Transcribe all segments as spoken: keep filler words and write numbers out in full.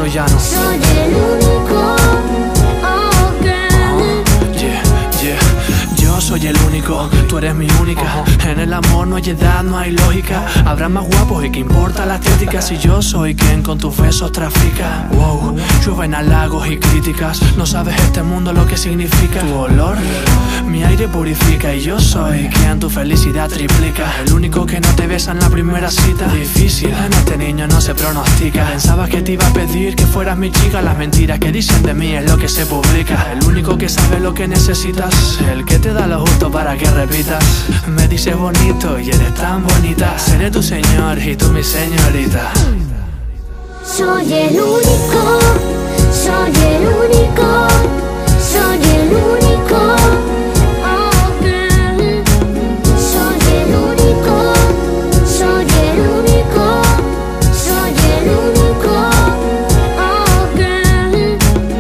Troyano. Soy el único, oh girl. Oh, yeah, yeah. Yo soy el único, tú eres mi única. En el amor no hay edad, no hay lógica. Habrá más guapos y que importa la estética. Si yo soy quien con tus besos trafica. Wow, llueven halagos y críticas. No sabes este mundo lo que significa. Tu olor, mi aire purifica. Y yo soy quien tu felicidad triplica. El único que no te besa en la primera cita. Difícil, en este niño no se pronostica. Pensabas que te iba a pedir que fueras mi chica. Las mentiras que dicen de mí es lo que se publica. El único que sabe lo que necesitas, el que te da lo justo para que repitas. Me dices bonito y eres tan bonita. Seré tu señor y tú mi señorita. Soy el único, soy el único, soy el único, oh girl. Soy el único, soy el único, soy el único, oh girl.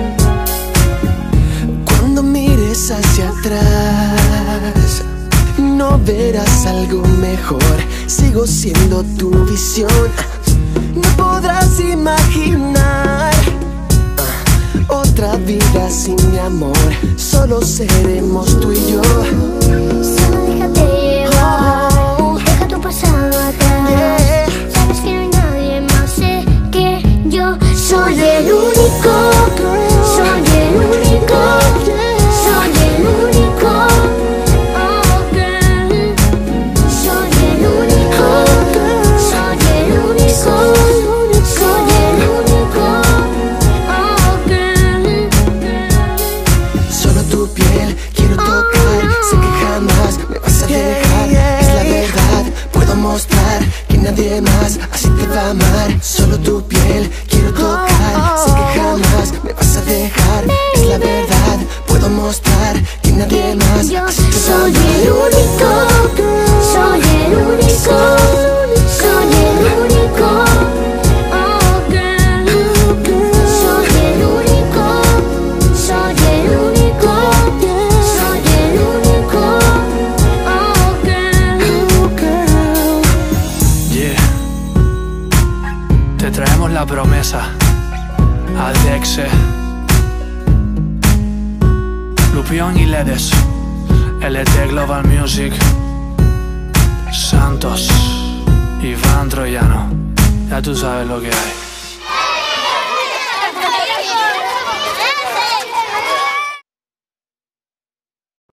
Cuando mires hacia atrás, no verás algo mejor. Sigo siendo tu visión. No podrás imaginar uh, otra vida sin mi amor. Solo seremos tú y yo. Solo déjate llevar, oh, deja tu pasado atrás, yeah. Sabes que no hay nadie más, sé que yo soy el único, soy el único, soy el único, oh girl. Soy el único, soy el único, soy el único, oh girl. Solo tu piel quiero tocar. Sé que jamás me vas a dejar. Es la verdad, puedo mostrar que nadie más así te va a amar. Solo tu piel quiero tocar. Sé que jamás me vas a dejar. Es la verdad, puedo mostrar que nadie más Yo así te va a soy el amar. único, soy el único, soy el único, oh girl. Soy el único, soy el único, soy el único, oh girl. Yeah. Te traemos la promesa. Adexe, Lupión y Ledes, L T Global Music, Santos, Iván Troyano. Ya tú sabes lo que hay.